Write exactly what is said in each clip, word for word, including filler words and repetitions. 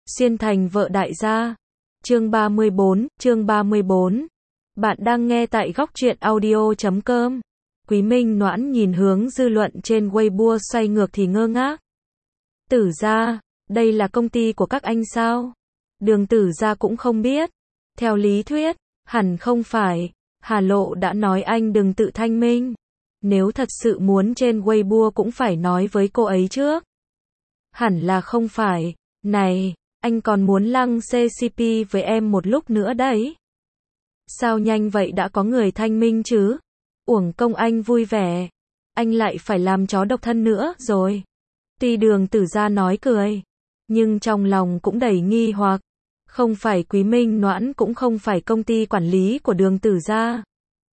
Xuyên thành vợ đại gia. Chương ba mươi bốn, chương ba mươi bốn. Bạn đang nghe tại góc truyện audio chấm com. Quý Minh Noãn nhìn hướng dư luận trên Weibo xoay ngược thì ngơ ngác. Tử gia, đây là công ty của các anh sao? Đường Tử gia cũng không biết. Theo lý thuyết, hẳn không phải. Hà Lộ đã nói anh đừng tự thanh minh. Nếu thật sự muốn trên Weibo cũng phải nói với cô ấy trước. Hẳn là không phải. Này, anh còn muốn lăng xê xê pê với em một lúc nữa đấy. Sao nhanh vậy đã có người thanh minh chứ? Uổng công anh vui vẻ. Anh lại phải làm chó độc thân nữa rồi. Tuy Đường Tử gia nói cười, nhưng trong lòng cũng đầy nghi hoặc. Không phải Quý Minh Noãn cũng không phải công ty quản lý của Đường Tử gia.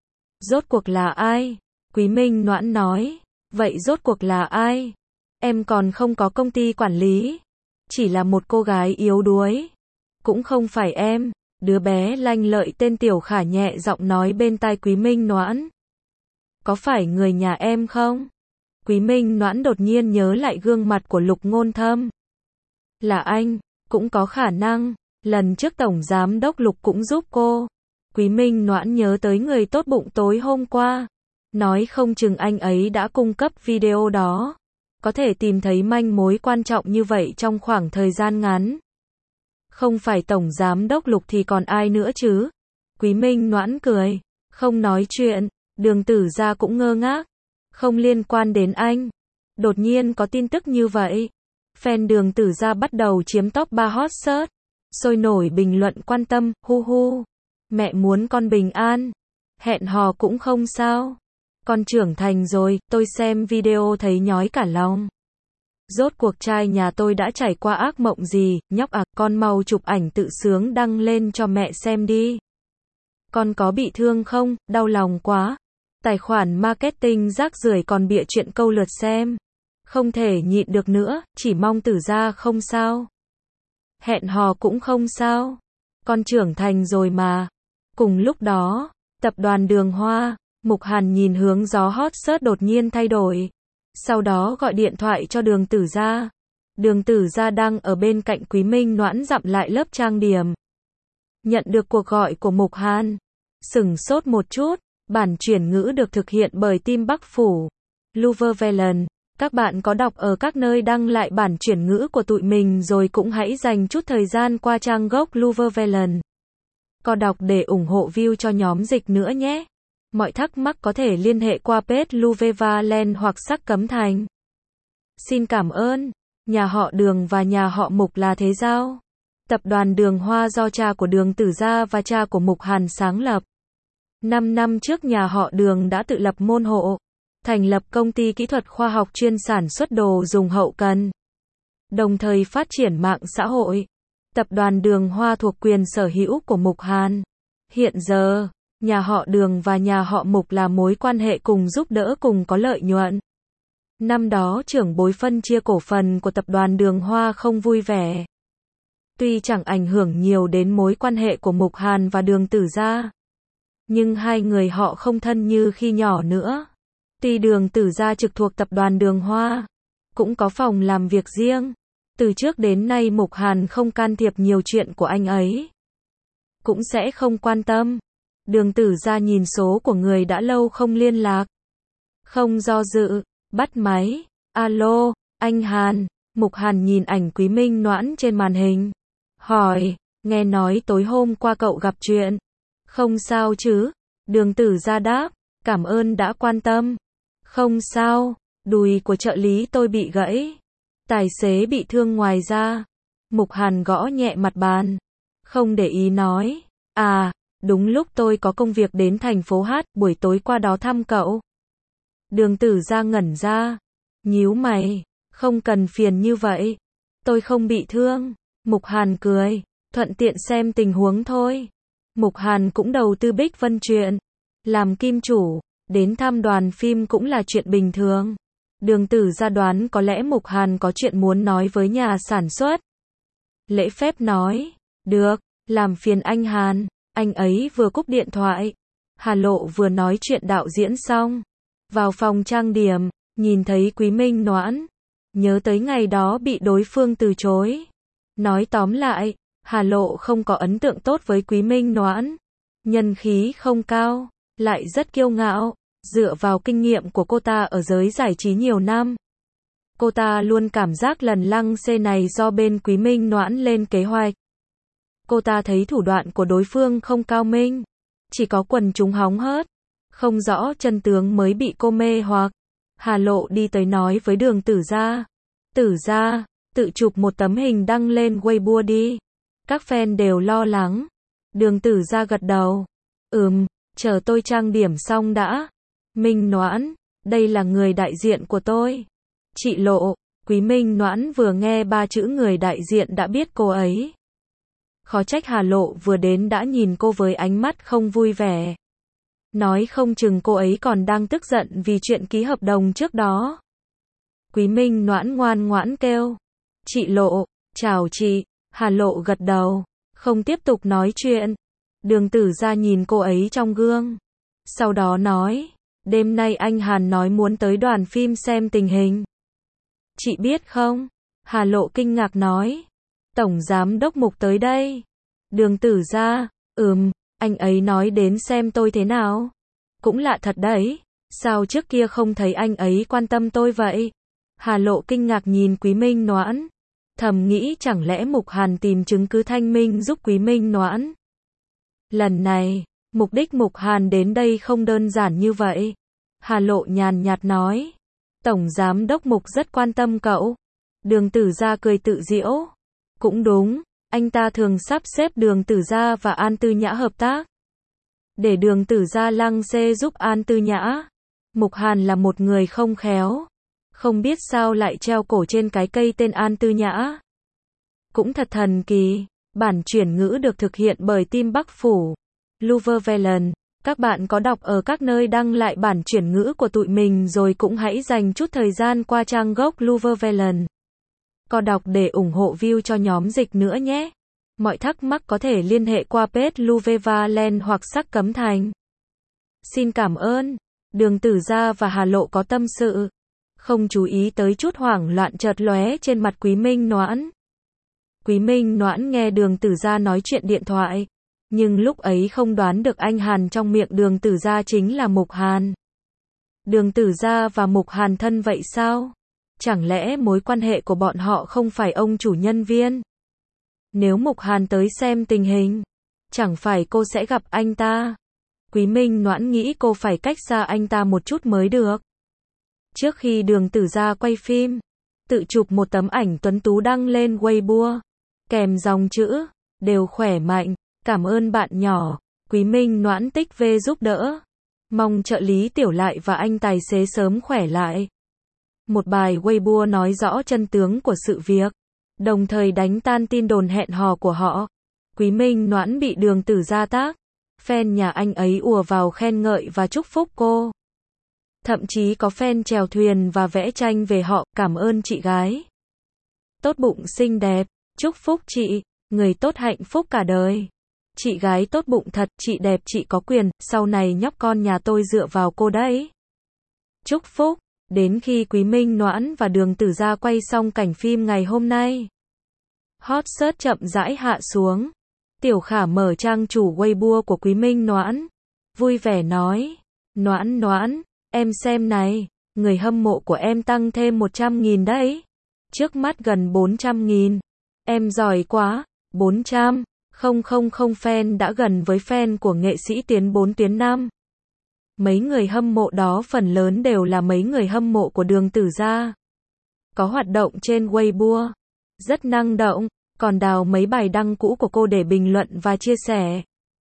Rốt cuộc là ai? Quý Minh Noãn nói. Vậy rốt cuộc là ai? Em còn không có công ty quản lý. Chỉ là một cô gái yếu đuối. Cũng không phải em. Đứa bé lanh lợi tên Tiểu Khả nhẹ giọng nói bên tai Quý Minh Noãn. Có phải người nhà em không? Quý Minh Noãn đột nhiên nhớ lại gương mặt của Lục Ngôn Thâm. Là anh, cũng có khả năng. Lần trước Tổng Giám đốc Lục cũng giúp cô. Quý Minh Noãn nhớ tới người tốt bụng tối hôm qua. Nói không chừng anh ấy đã cung cấp video đó. Có thể tìm thấy manh mối quan trọng như vậy trong khoảng thời gian ngắn. Không phải Tổng Giám đốc Lục thì còn ai nữa chứ? Quý Minh Noãn cười. Không nói chuyện. Đường Tử gia cũng ngơ ngác. Không liên quan đến anh. Đột nhiên có tin tức như vậy. Fan Đường Tử gia bắt đầu chiếm top ba hot search. Sôi nổi bình luận quan tâm, hu hu. Mẹ muốn con bình an. Hẹn hò cũng không sao. Con trưởng thành rồi, tôi xem video thấy nhói cả lòng. Rốt cuộc trai nhà tôi đã trải qua ác mộng gì, nhóc à, con mau chụp ảnh tự sướng đăng lên cho mẹ xem đi. Con có bị thương không, đau lòng quá. Tài khoản marketing rác rưởi còn bịa chuyện câu lượt xem. Không thể nhịn được nữa, chỉ mong Tử gia không sao. Hẹn hò cũng không sao. Con trưởng thành rồi mà. Cùng lúc đó, tập đoàn Đường Hoa, Mục Hàn nhìn hướng gió hot search đột nhiên thay đổi. Sau đó gọi điện thoại cho Đường Tử gia. Đường Tử gia đang ở bên cạnh Quý Minh Noãn dặm lại lớp trang điểm. Nhận được cuộc gọi của Mục Hàn. Sửng sốt một chút. Bản chuyển ngữ được thực hiện bởi team Bắc Phủ. Luvervelen. Các bạn có đọc ở các nơi đăng lại bản chuyển ngữ của tụi mình rồi cũng hãy dành chút thời gian qua trang gốc Luvervelen. Có đọc để ủng hộ view cho nhóm dịch nữa nhé. Mọi thắc mắc có thể liên hệ qua page Luvervelen hoặc Sắc Cấm Thành. Xin cảm ơn. Nhà họ Đường và nhà họ Mục là thế giao. Tập đoàn Đường Hoa do cha của Đường Tử gia và cha của Mục Hàn sáng lập. Năm năm trước nhà họ Đường đã tự lập môn hộ. Thành lập công ty kỹ thuật khoa học chuyên sản xuất đồ dùng hậu cần. Đồng thời phát triển mạng xã hội. Tập đoàn Đường Hoa thuộc quyền sở hữu của Mục Hàn. Hiện giờ, nhà họ Đường và nhà họ Mục là mối quan hệ cùng giúp đỡ cùng có lợi nhuận. Năm đó trưởng bối phân chia cổ phần của tập đoàn Đường Hoa không vui vẻ. Tuy chẳng ảnh hưởng nhiều đến mối quan hệ của Mục Hàn và Đường Tử gia. Nhưng hai người họ không thân như khi nhỏ nữa. Tuy Đường Tử gia trực thuộc tập đoàn Đường Hoa, cũng có phòng làm việc riêng. Từ trước đến nay Mục Hàn không can thiệp nhiều chuyện của anh ấy. Cũng sẽ không quan tâm. Đường Tử gia nhìn số của người đã lâu không liên lạc. Không do dự, bắt máy. Alo, anh Hàn. Mục Hàn nhìn ảnh Quý Minh Noãn trên màn hình. Hỏi, nghe nói tối hôm qua cậu gặp chuyện. Không sao chứ? Đường Tử gia đáp, cảm ơn đã quan tâm. Không sao, đùi của trợ lý tôi bị gãy. Tài xế bị thương ngoài ra. Mục Hàn gõ nhẹ mặt bàn. Không để ý nói. À, đúng lúc tôi có công việc đến thành phố Hát, buổi tối qua đó thăm cậu. Đường Tử gia ngẩn ra. Nhíu mày. Không cần phiền như vậy. Tôi không bị thương. Mục Hàn cười. Thuận tiện xem tình huống thôi. Mục Hàn cũng đầu tư Bích Vân chuyện. Làm kim chủ. Đến thăm đoàn phim cũng là chuyện bình thường. Đường Tử gia đoán có lẽ Mục Hàn có chuyện muốn nói với nhà sản xuất. Lễ phép nói. Được, làm phiền anh Hàn. Anh ấy vừa cúp điện thoại. Hà Lộ vừa nói chuyện đạo diễn xong. Vào phòng trang điểm, nhìn thấy Quý Minh Noãn. Nhớ tới ngày đó bị đối phương từ chối. Nói tóm lại, Hà Lộ không có ấn tượng tốt với Quý Minh Noãn. Nhân khí không cao, lại rất kiêu ngạo, dựa vào kinh nghiệm của cô ta ở giới giải trí nhiều năm. Cô ta luôn cảm giác lần lăng xê này do bên Quý Minh Noãn lên kế hoạch. Cô ta thấy thủ đoạn của đối phương không cao minh, chỉ có quần chúng hóng hớt, không rõ chân tướng mới bị cô mê hoặc. Hà Lộ đi tới nói với Đường Tử Gia. Tử Gia, tự chụp một tấm hình đăng lên Weibo đi. Các fan đều lo lắng. Đường Tử Gia gật đầu. Ừm, chờ tôi trang điểm xong đã. Minh Noãn, đây là người đại diện của tôi. Chị Lộ. Quý Minh Noãn vừa nghe ba chữ người đại diện đã biết cô ấy. Khó trách Hà Lộ vừa đến đã nhìn cô với ánh mắt không vui vẻ. Nói không chừng cô ấy còn đang tức giận vì chuyện ký hợp đồng trước đó. Quý Minh Noãn ngoan ngoãn kêu. Chị Lộ, chào chị. Hà Lộ gật đầu, không tiếp tục nói chuyện. Đường Tử Gia nhìn cô ấy trong gương. Sau đó nói, đêm nay anh Hàn nói muốn tới đoàn phim xem tình hình. Chị biết không? Hà Lộ kinh ngạc nói. Tổng giám đốc Mục tới đây. Đường Tử Gia, ừm, anh ấy nói đến xem tôi thế nào. Cũng lạ thật đấy, sao trước kia không thấy anh ấy quan tâm tôi vậy? Hà Lộ kinh ngạc nhìn Quý Minh Noãn. Thầm nghĩ chẳng lẽ Mục Hàn tìm chứng cứ thanh minh giúp Quý Minh Noãn. Lần này, mục đích Mục Hàn đến đây không đơn giản như vậy. Hà Lộ nhàn nhạt nói. Tổng giám đốc Mục rất quan tâm cậu. Đường Tử Gia cười tự giễu. Cũng đúng, anh ta thường sắp xếp Đường Tử Gia và An Tư Nhã hợp tác. Để Đường Tử Gia lăng xê giúp An Tư Nhã. Mục Hàn là một người không khéo. Không biết sao lại treo cổ trên cái cây tên An Tư Nhã. Cũng thật thần kỳ, bản chuyển ngữ được thực hiện bởi team Bắc Phủ. Luvervelen, các bạn có đọc ở các nơi đăng lại bản chuyển ngữ của tụi mình rồi cũng hãy dành chút thời gian qua trang gốc Luvervelen. Có đọc để ủng hộ view cho nhóm dịch nữa nhé. Mọi thắc mắc có thể liên hệ qua page Luvervelen hoặc Sắc Cấm Thành. Xin cảm ơn. Đường Tử Gia và Hà Lộ có tâm sự. Không chú ý tới chút hoảng loạn chợt lóe trên mặt Quý Minh Noãn. Quý Minh Noãn nghe Đường Tử Gia nói chuyện điện thoại, nhưng lúc ấy không đoán được anh Hàn trong miệng Đường Tử Gia chính là Mục Hàn. Đường Tử Gia và Mục Hàn thân vậy sao? Chẳng lẽ mối quan hệ của bọn họ không phải ông chủ nhân viên? Nếu Mục Hàn tới xem tình hình, chẳng phải cô sẽ gặp anh ta? Quý Minh Noãn nghĩ cô phải cách xa anh ta một chút mới được. Trước khi Đường Tử Gia quay phim, tự chụp một tấm ảnh tuấn tú đăng lên Weibo, kèm dòng chữ, đều khỏe mạnh, cảm ơn bạn nhỏ, Quý Minh Noãn tích vê giúp đỡ. Mong trợ lý Tiểu Lại và anh tài xế sớm khỏe lại. Một bài Weibo nói rõ chân tướng của sự việc, đồng thời đánh tan tin đồn hẹn hò của họ. Quý Minh Noãn bị Đường Tử Gia tác, fan nhà anh ấy ùa vào khen ngợi và chúc phúc cô. Thậm chí có fan chèo thuyền và vẽ tranh về họ, cảm ơn chị gái. Tốt bụng xinh đẹp, chúc phúc chị, người tốt hạnh phúc cả đời. Chị gái tốt bụng thật, chị đẹp chị có quyền, sau này nhóc con nhà tôi dựa vào cô đấy. Chúc phúc, đến khi Quý Minh Noãn và Đường Tử Gia quay xong cảnh phim ngày hôm nay. Hot search chậm rãi hạ xuống. Tiểu Khả mở trang chủ Weibo của Quý Minh Noãn. Vui vẻ nói, Noãn Noãn, em xem này, người hâm mộ của em tăng thêm một trăm nghìn đấy. Trước mắt gần bốn trăm nghìn. Em giỏi quá, bốn trăm. Không không không fan đã gần với fan của nghệ sĩ Tiến bốn tuyến năm. Mấy người hâm mộ đó phần lớn đều là mấy người hâm mộ của Đường Tử Gia. Có hoạt động trên Weibo. Rất năng động, còn đào mấy bài đăng cũ của cô để bình luận và chia sẻ.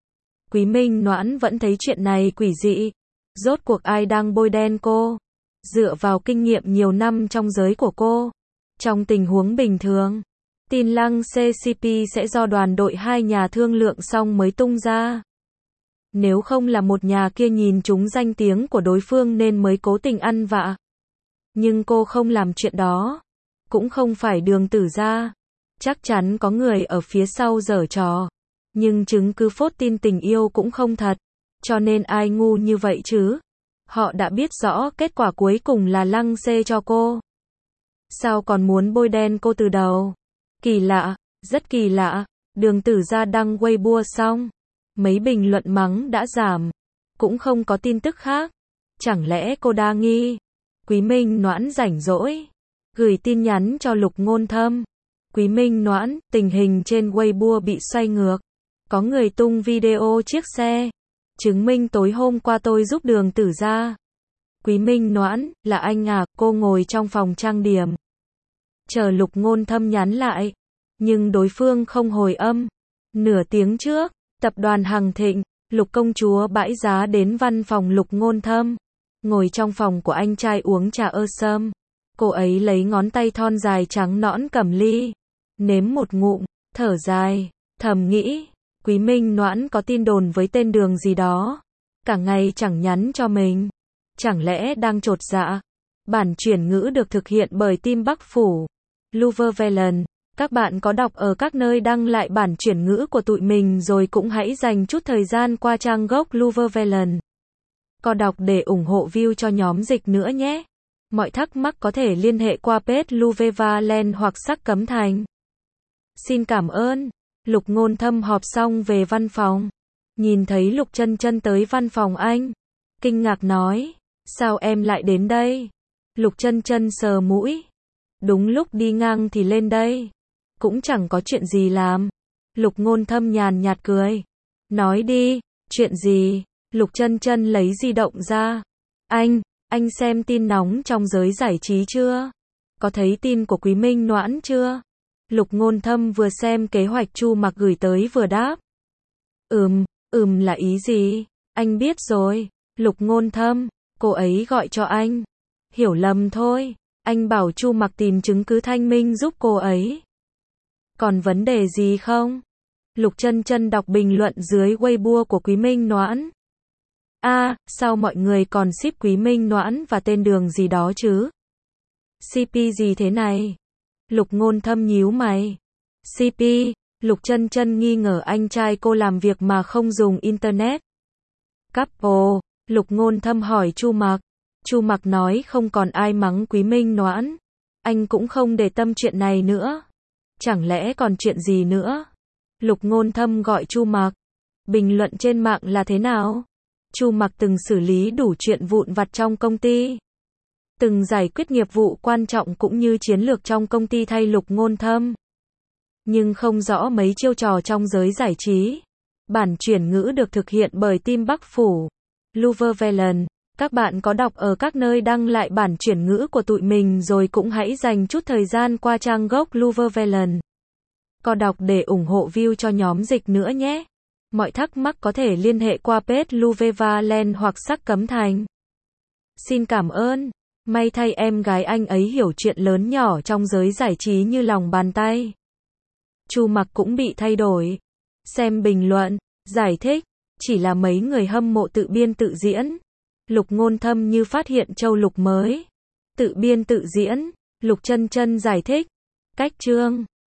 Quý Minh Noãn vẫn thấy chuyện này quỷ dị. Rốt cuộc ai đang bôi đen cô? Dựa vào kinh nghiệm nhiều năm trong giới của cô, trong tình huống bình thường, tin lăng xê xê pê sẽ do đoàn đội hai nhà thương lượng xong mới tung ra. Nếu không là một nhà kia nhìn trúng danh tiếng của đối phương nên mới cố tình ăn vạ. Nhưng cô không làm chuyện đó. Cũng không phải Đường Tử Gia. Chắc chắn có người ở phía sau giở trò. Nhưng chứng cứ phốt tin tình yêu cũng không thật. Cho nên ai ngu như vậy chứ? Họ đã biết rõ kết quả cuối cùng là lăng xê cho cô. Sao còn muốn bôi đen cô từ đầu? Kỳ lạ, Rất kỳ lạ, Đường Tử Gia đăng Weibo xong, mấy bình luận mắng đã giảm, cũng không có tin tức khác. Chẳng lẽ cô đa nghi? Quý Minh Noãn rảnh rỗi, gửi tin nhắn cho Lục Ngôn Thâm. Quý Minh Noãn, tình hình trên Weibo bị xoay ngược. Có người tung video chiếc xe, chứng minh tối hôm qua tôi giúp Đường Tử Gia. Quý Minh Noãn, là anh à, cô ngồi trong phòng trang điểm. Chờ Lục Ngôn Thâm nhắn lại, nhưng đối phương không hồi âm. Nửa tiếng trước, tập đoàn Hằng Thịnh, Lục công chúa bãi giá đến văn phòng Lục Ngôn Thâm. Ngồi trong phòng của anh trai uống trà ơ sâm. Cô ấy lấy ngón tay thon dài trắng nõn cầm ly, nếm một ngụm, thở dài, thầm nghĩ, Quý Minh Noãn có tin đồn với tên Đường gì đó. Cả ngày chẳng nhắn cho mình. Chẳng lẽ đang chột dạ? Bản chuyển ngữ được thực hiện bởi team Bắc Phủ. Luvervelen. Các bạn có đọc ở các nơi đăng lại bản chuyển ngữ của tụi mình rồi cũng hãy dành chút thời gian qua trang gốc Luvervelen. Có đọc để ủng hộ view cho nhóm dịch nữa nhé. Mọi thắc mắc có thể liên hệ qua page Luvervelen hoặc Sắc Cấm Thành. Xin cảm ơn. Lục Ngôn Thâm họp xong về văn phòng. Nhìn thấy Lục Chân Chân tới văn phòng anh. Kinh ngạc nói, sao em lại đến đây? Lục Chân Chân sờ mũi. Đúng lúc đi ngang thì lên đây. Cũng chẳng có chuyện gì làm. Lục Ngôn Thâm nhàn nhạt cười. Nói đi, chuyện gì? Lục Chân Chân lấy di động ra. Anh, anh xem tin nóng trong giới giải trí chưa? Có thấy tin của Quý Minh Noãn chưa? Lục Ngôn Thâm vừa xem kế hoạch Chu Mặc gửi tới vừa đáp. Ừm, ừm là ý gì? Anh biết rồi. Lục Ngôn Thâm, cô ấy gọi cho anh. Hiểu lầm thôi. Anh bảo Chu Mặc tìm chứng cứ thanh minh giúp cô ấy. Còn vấn đề gì không? Lục Chân Chân đọc bình luận dưới Weibo của Quý Minh Noãn. A, à, sao mọi người còn ship Quý Minh Noãn và tên Đường gì đó chứ? xê pê gì thế này? Lục Ngôn Thâm nhíu mày. xê pê, Lục Chân Chân nghi ngờ anh trai cô làm việc mà không dùng internet. Couple, Lục Ngôn Thâm hỏi Chu Mặc. Chu Mặc nói không còn ai mắng Quý Minh Noãn. Anh cũng không để tâm chuyện này nữa. Chẳng lẽ còn chuyện gì nữa? Lục Ngôn Thâm gọi Chu Mặc. Bình luận trên mạng là thế nào? Chu Mặc từng xử lý đủ chuyện vụn vặt trong công ty. Từng giải quyết nghiệp vụ quan trọng cũng như chiến lược trong công ty thay Lục Ngôn Thâm. Nhưng không rõ mấy chiêu trò trong giới giải trí. Bản chuyển ngữ được thực hiện bởi team Bắc Phủ. Luvervelen. Các bạn có đọc ở các nơi đăng lại bản chuyển ngữ của tụi mình rồi cũng hãy dành chút thời gian qua trang gốc Luvervelen. Có đọc để ủng hộ view cho nhóm dịch nữa nhé. Mọi thắc mắc có thể liên hệ qua page Luvervelen hoặc Sắc Cấm Thành. Xin cảm ơn. May thay em gái anh ấy hiểu chuyện lớn nhỏ trong giới giải trí như lòng bàn tay. Chu Mặc cũng bị thay đổi. Xem bình luận, giải thích, chỉ là mấy người hâm mộ tự biên tự diễn. Lục Ngôn Thâm như phát hiện châu lục mới. Tự biên tự diễn, Lục Chân Chân giải thích. Cách chương